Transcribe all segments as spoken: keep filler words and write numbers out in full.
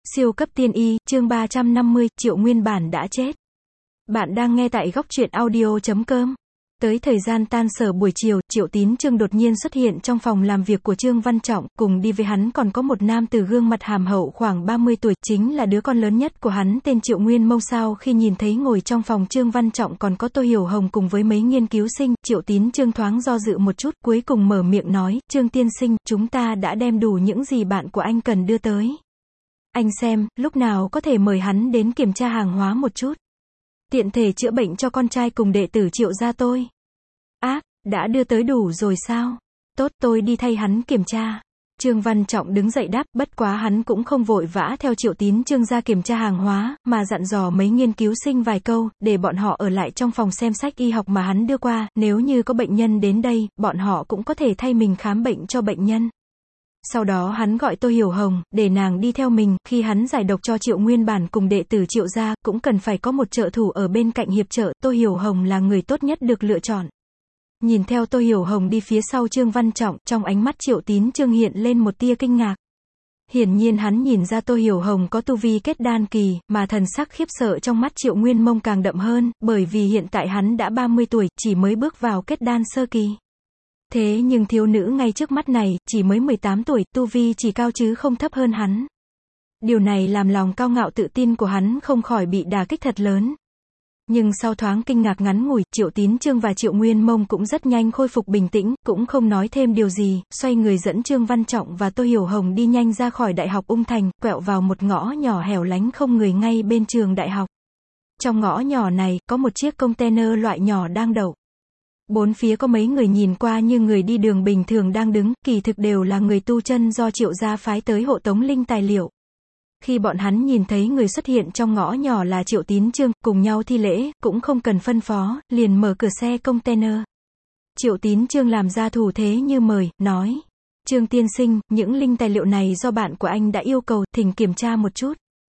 Siêu cấp tiên y, chương ba trăm năm mươi, Triệu Nguyên Bản đã chết. Bạn đang nghe tại góc truyện audio chấm com. Tới thời gian tan sở buổi chiều, Triệu Tín Chương đột nhiên xuất hiện trong phòng làm việc của Trương Văn Trọng, cùng đi với hắn còn có một nam từ gương mặt hàm hậu khoảng ba mươi tuổi, chính là đứa con lớn nhất của hắn tên Triệu Nguyên Mông. Sau khi nhìn thấy ngồi trong phòng Trương Văn Trọng còn có Tô Hiểu Hồng cùng với mấy nghiên cứu sinh, Triệu Tín Chương thoáng do dự một chút, cuối cùng mở miệng nói, Trương tiên sinh, chúng ta đã đem đủ những gì bạn của anh cần đưa tới. Anh xem, lúc nào có thể mời hắn đến kiểm tra hàng hóa một chút. Tiện thể chữa bệnh cho con trai cùng đệ tử Triệu gia tôi. Ác, đã đưa tới đủ rồi sao? Tốt, tôi đi thay hắn kiểm tra. Trương Văn Trọng đứng dậy đáp, bất quá hắn cũng không vội vã theo Triệu Tín Chương ra kiểm tra hàng hóa, mà dặn dò mấy nghiên cứu sinh vài câu, để bọn họ ở lại trong phòng xem sách y học mà hắn đưa qua, nếu như có bệnh nhân đến đây, bọn họ cũng có thể thay mình khám bệnh cho bệnh nhân. Sau đó hắn gọi Tô Hiểu Hồng, để nàng đi theo mình, khi hắn giải độc cho Triệu Nguyên Bản cùng đệ tử Triệu gia, cũng cần phải có một trợ thủ ở bên cạnh hiệp trợ, Tô Hiểu Hồng là người tốt nhất được lựa chọn. Nhìn theo Tô Hiểu Hồng đi phía sau Trương Văn Trọng, trong ánh mắt Triệu Tín Chương hiện lên một tia kinh ngạc. Hiển nhiên hắn nhìn ra Tô Hiểu Hồng có tu vi kết đan kỳ, mà thần sắc khiếp sợ trong mắt Triệu Nguyên Mông càng đậm hơn, bởi vì hiện tại hắn đã ba mươi tuổi, chỉ mới bước vào kết đan sơ kỳ. Thế nhưng thiếu nữ ngay trước mắt này, chỉ mới mười tám tuổi, tu vi chỉ cao chứ không thấp hơn hắn. Điều này làm lòng cao ngạo tự tin của hắn không khỏi bị đả kích thật lớn. Nhưng sau thoáng kinh ngạc ngắn ngủi, Triệu Tín Chương và Triệu Nguyên Mông cũng rất nhanh khôi phục bình tĩnh, cũng không nói thêm điều gì, xoay người dẫn Trương Văn Trọng và Tô Hiểu Hồng đi nhanh ra khỏi Đại học Ung Thành, quẹo vào một ngõ nhỏ hẻo lánh không người ngay bên trường đại học. Trong ngõ nhỏ này, có một chiếc container loại nhỏ đang đậu. Bốn phía có mấy người nhìn qua như người đi đường bình thường đang đứng, kỳ thực đều là người tu chân do Triệu gia phái tới hộ tống linh tài liệu. Khi bọn hắn nhìn thấy người xuất hiện trong ngõ nhỏ là Triệu Tín Chương, cùng nhau thi lễ, cũng không cần phân phó, liền mở cửa xe container. Triệu Tín Chương làm ra thủ thế như mời, nói, Trương tiên sinh, những linh tài liệu này do bạn của anh đã yêu cầu, thỉnh kiểm tra một chút.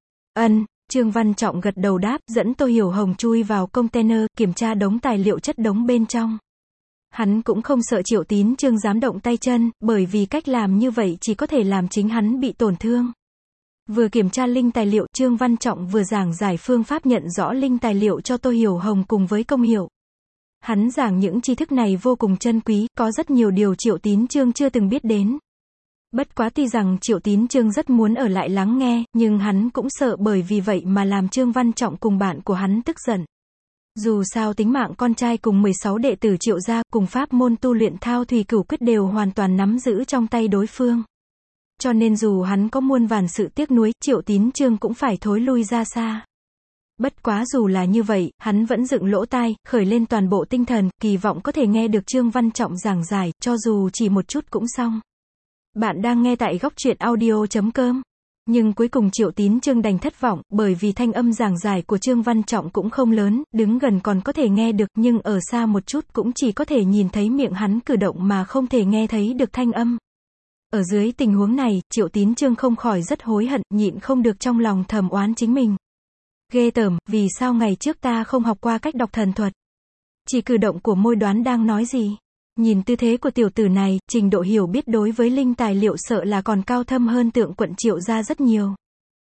Ân. Trương Văn Trọng gật đầu đáp, dẫn Tô Hiểu Hồng chui vào container, kiểm tra đống tài liệu chất đống bên trong. Hắn cũng không sợ Triệu Tín Chương dám động tay chân, bởi vì cách làm như vậy chỉ có thể làm chính hắn bị tổn thương. Vừa kiểm tra linh tài liệu, Trương Văn Trọng vừa giảng giải phương pháp nhận rõ linh tài liệu cho Tô Hiểu Hồng cùng với công hiệu. Hắn giảng những tri thức này vô cùng chân quý, có rất nhiều điều Triệu Tín Chương chưa từng biết đến. Bất quá tuy rằng Triệu Tín Chương rất muốn ở lại lắng nghe, nhưng hắn cũng sợ bởi vì vậy mà làm Trương Văn Trọng cùng bạn của hắn tức giận. Dù sao tính mạng con trai cùng mười sáu đệ tử Triệu gia, cùng pháp môn tu luyện Thao Thủy Cửu Quyết đều hoàn toàn nắm giữ trong tay đối phương. Cho nên dù hắn có muôn vàn sự tiếc nuối, Triệu Tín Chương cũng phải thối lui ra xa. Bất quá dù là như vậy, hắn vẫn dựng lỗ tai, khởi lên toàn bộ tinh thần, kỳ vọng có thể nghe được Trương Văn Trọng giảng giải, cho dù chỉ một chút cũng xong. Bạn đang nghe tại góc truyện audio chấm com. Nhưng cuối cùng Triệu Tín Chương đành thất vọng, bởi vì thanh âm giảng giải của Trương Văn Trọng cũng không lớn, đứng gần còn có thể nghe được, nhưng ở xa một chút cũng chỉ có thể nhìn thấy miệng hắn cử động mà không thể nghe thấy được thanh âm. Ở dưới tình huống này, Triệu Tín Chương không khỏi rất hối hận, nhịn không được trong lòng thầm oán chính mình. Ghê tởm, vì sao ngày trước ta không học qua cách đọc thần thuật? Chỉ cử động của môi đoán đang nói gì? Nhìn tư thế của tiểu tử này, trình độ hiểu biết đối với linh tài liệu sợ là còn cao thâm hơn Tượng quận Triệu gia rất nhiều.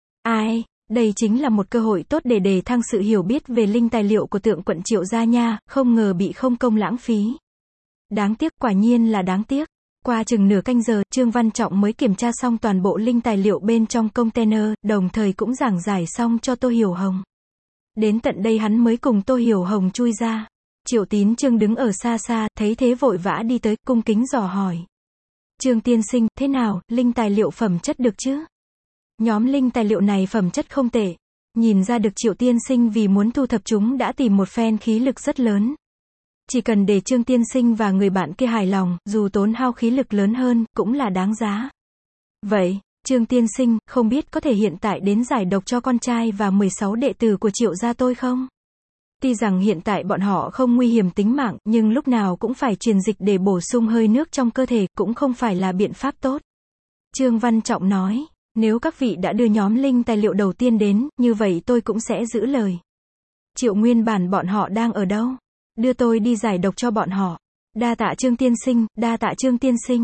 Ai, đây chính là một cơ hội tốt để đề thăng sự hiểu biết về linh tài liệu của Tượng quận Triệu gia nha, không ngờ bị không công lãng phí. Đáng tiếc, quả nhiên là đáng tiếc. Qua chừng nửa canh giờ, Trương Văn Trọng mới kiểm tra xong toàn bộ linh tài liệu bên trong container, đồng thời cũng giảng giải xong cho Tô Hiểu Hồng. Đến tận đây hắn mới cùng Tô Hiểu Hồng chui ra. Triệu Tín Chương đứng ở xa xa, thấy thế vội vã đi tới, cung kính dò hỏi. Trương tiên sinh, thế nào, linh tài liệu phẩm chất được chứ? Nhóm linh tài liệu này phẩm chất không tệ. Nhìn ra được Triệu tiên sinh vì muốn thu thập chúng đã tìm một phen khí lực rất lớn. Chỉ cần để Trương tiên sinh và người bạn kia hài lòng, dù tốn hao khí lực lớn hơn, cũng là đáng giá. Vậy, Trương tiên sinh, không biết có thể hiện tại đến giải độc cho con trai và mười sáu đệ tử của Triệu gia tôi không? Tuy rằng hiện tại bọn họ không nguy hiểm tính mạng, nhưng lúc nào cũng phải truyền dịch để bổ sung hơi nước trong cơ thể, cũng không phải là biện pháp tốt. Trương Văn Trọng nói, nếu các vị đã đưa nhóm linh tài liệu đầu tiên đến, như vậy tôi cũng sẽ giữ lời. Triệu Nguyên Bản bọn họ đang ở đâu? Đưa tôi đi giải độc cho bọn họ. Đa tạ Trương tiên sinh, đa tạ Trương tiên sinh.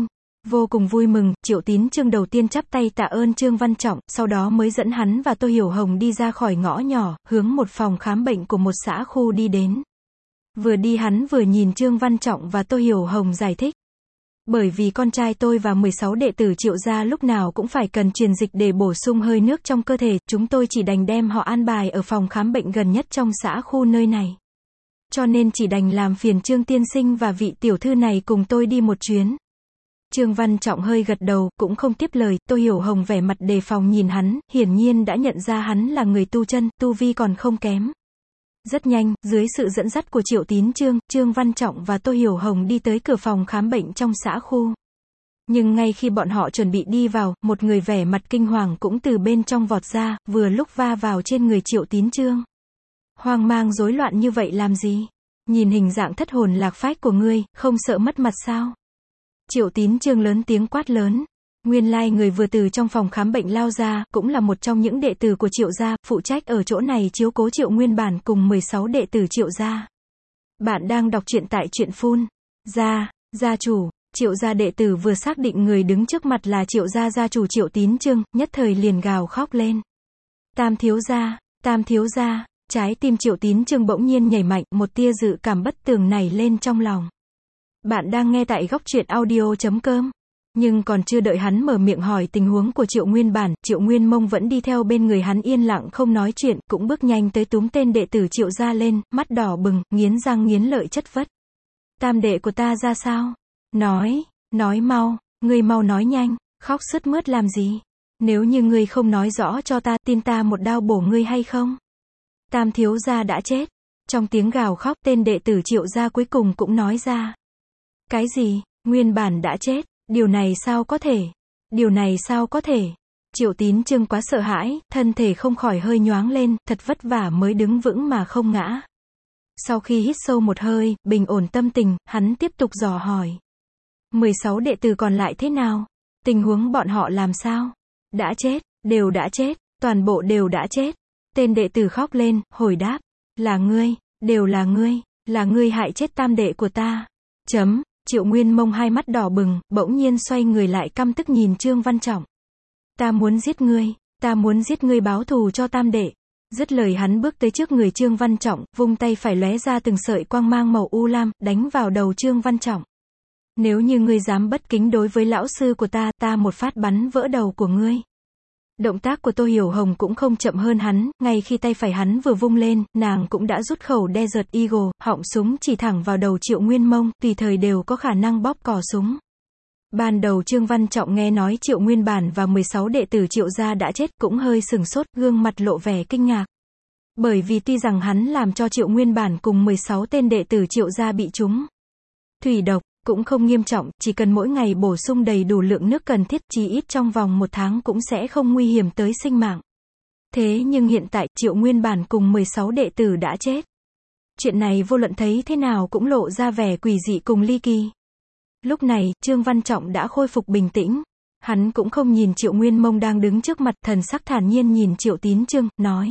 Vô cùng vui mừng, Triệu Tín Chương đầu tiên chắp tay tạ ơn Trương Văn Trọng, sau đó mới dẫn hắn và Tô Hiểu Hồng đi ra khỏi ngõ nhỏ, hướng một phòng khám bệnh của một xã khu đi đến. Vừa đi hắn vừa nhìn Trương Văn Trọng và Tô Hiểu Hồng giải thích. Bởi vì con trai tôi và mười sáu đệ tử Triệu gia lúc nào cũng phải cần truyền dịch để bổ sung hơi nước trong cơ thể, chúng tôi chỉ đành đem họ an bài ở phòng khám bệnh gần nhất trong xã khu nơi này. Cho nên chỉ đành làm phiền Trương tiên sinh và vị tiểu thư này cùng tôi đi một chuyến. Trương Văn Trọng hơi gật đầu, cũng không tiếp lời. Tô Hiểu Hồng vẻ mặt đề phòng nhìn hắn, hiển nhiên đã nhận ra hắn là người tu chân, tu vi còn không kém. Rất nhanh, dưới sự dẫn dắt của Triệu Tín Chương, Trương Văn Trọng và Tô Hiểu Hồng đi tới cửa phòng khám bệnh trong xã khu. Nhưng ngay khi bọn họ chuẩn bị đi vào, một người vẻ mặt kinh hoàng cũng từ bên trong vọt ra, vừa lúc va vào trên người Triệu Tín Chương. Hoang mang rối loạn như vậy làm gì? Nhìn hình dạng thất hồn lạc phách của ngươi, không sợ mất mặt sao? Triệu Tín Chương lớn tiếng quát lớn. Nguyên lai người vừa từ trong phòng khám bệnh lao ra, cũng là một trong những đệ tử của Triệu gia, phụ trách ở chỗ này chiếu cố Triệu Nguyên Bản cùng mười sáu đệ tử Triệu gia. Bạn đang đọc truyện tại truyện phun. Gia, gia chủ, Triệu gia đệ tử vừa xác định người đứng trước mặt là Triệu gia gia chủ Triệu Tín Chương, nhất thời liền gào khóc lên. Tam thiếu gia, tam thiếu gia, trái tim Triệu Tín Chương bỗng nhiên nhảy mạnh, một tia dự cảm bất tường nảy lên trong lòng. Bạn đang nghe tại góc truyện audio chấm com. Nhưng còn chưa đợi hắn mở miệng hỏi tình huống của Triệu Nguyên Bản, Triệu Nguyên Mông vẫn đi theo bên người hắn yên lặng không nói chuyện, cũng bước nhanh tới túm tên đệ tử Triệu gia lên, mắt đỏ bừng, nghiến răng nghiến lợi chất vấn. Tam đệ của ta ra sao? Nói, nói mau, ngươi mau nói nhanh, khóc sướt mướt làm gì? Nếu như ngươi không nói rõ cho ta, tin ta một đao bổ ngươi hay không? Tam thiếu gia đã chết. Trong tiếng gào khóc, tên đệ tử Triệu gia cuối cùng cũng nói ra. Cái gì? Nguyên Bản đã chết? Điều này sao có thể? Điều này sao có thể? Triệu Tín Chương quá sợ hãi, thân thể không khỏi hơi nhoáng lên, thật vất vả mới đứng vững mà không ngã. Sau khi hít sâu một hơi, bình ổn tâm tình, hắn tiếp tục dò hỏi. mười sáu đệ tử còn lại thế nào? Tình huống bọn họ làm sao? Đã chết, đều đã chết, toàn bộ đều đã chết. Tên đệ tử khóc lên, hồi đáp. Là ngươi, đều là ngươi, là ngươi hại chết tam đệ của ta. Chấm. Triệu Nguyên Mông hai mắt đỏ bừng, bỗng nhiên xoay người lại căm tức nhìn Trương Văn Trọng. Ta muốn giết ngươi, ta muốn giết ngươi báo thù cho tam đệ. Dứt lời hắn bước tới trước người Trương Văn Trọng, vung tay phải lóe ra từng sợi quang mang màu u lam, đánh vào đầu Trương Văn Trọng. Nếu như ngươi dám bất kính đối với lão sư của ta, ta một phát bắn vỡ đầu của ngươi. Động tác của Tô Hiểu Hồng cũng không chậm hơn hắn, ngay khi tay phải hắn vừa vung lên, nàng cũng đã rút khẩu Desert Eagle, họng súng chỉ thẳng vào đầu Triệu Nguyên Mông, tùy thời đều có khả năng bóp cò súng. Ban đầu Trương Văn Trọng nghe nói Triệu Nguyên Bản và mười sáu đệ tử Triệu gia đã chết, cũng hơi sừng sốt, gương mặt lộ vẻ kinh ngạc. Bởi vì tuy rằng hắn làm cho Triệu Nguyên Bản cùng mười sáu tên đệ tử Triệu gia bị trúng thủy độc, cũng không nghiêm trọng, chỉ cần mỗi ngày bổ sung đầy đủ lượng nước cần thiết, chỉ ít trong vòng một tháng cũng sẽ không nguy hiểm tới sinh mạng. Thế nhưng hiện tại, Triệu Nguyên Bản cùng mười sáu đệ tử đã chết. Chuyện này vô luận thấy thế nào cũng lộ ra vẻ quỷ dị cùng ly kỳ. Lúc này, Trương Văn Trọng đã khôi phục bình tĩnh. Hắn cũng không nhìn Triệu Nguyên Mông đang đứng trước mặt, thần sắc thản nhiên nhìn Triệu Tín Chương, nói.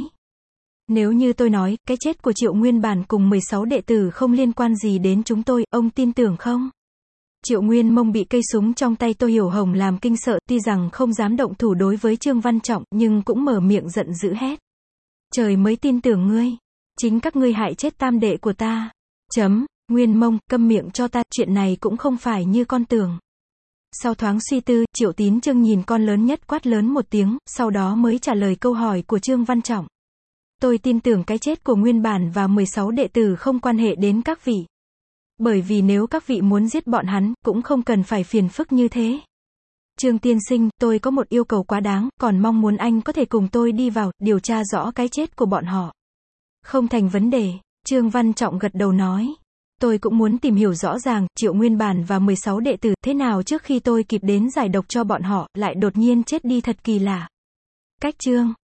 Nếu như tôi nói, cái chết của Triệu Nguyên Bản cùng mười sáu đệ tử không liên quan gì đến chúng tôi, ông tin tưởng không? Triệu Nguyên Mông bị cây súng trong tay Tô Hiểu Hồng làm kinh sợ, tuy rằng không dám động thủ đối với Trương Văn Trọng, nhưng cũng mở miệng giận dữ hét. Trời mới tin tưởng ngươi. Chính các ngươi hại chết tam đệ của ta. Chấm. Nguyên Mông, câm miệng cho ta, chuyện này cũng không phải như con tưởng. Sau thoáng suy tư, Triệu Tín Chương nhìn con lớn nhất quát lớn một tiếng, sau đó mới trả lời câu hỏi của Trương Văn Trọng. Tôi tin tưởng cái chết của Nguyên Bản và mười sáu đệ tử không quan hệ đến các vị. Bởi vì nếu các vị muốn giết bọn hắn, cũng không cần phải phiền phức như thế. Trương tiên sinh, tôi có một yêu cầu quá đáng, còn mong muốn anh có thể cùng tôi đi vào, điều tra rõ cái chết của bọn họ. Không thành vấn đề, Trương Văn Trọng gật đầu nói. Tôi cũng muốn tìm hiểu rõ ràng, Triệu Nguyên Bản và mười sáu đệ tử, thế nào trước khi tôi kịp đến giải độc cho bọn họ, lại đột nhiên chết đi thật kỳ lạ. Cách Trương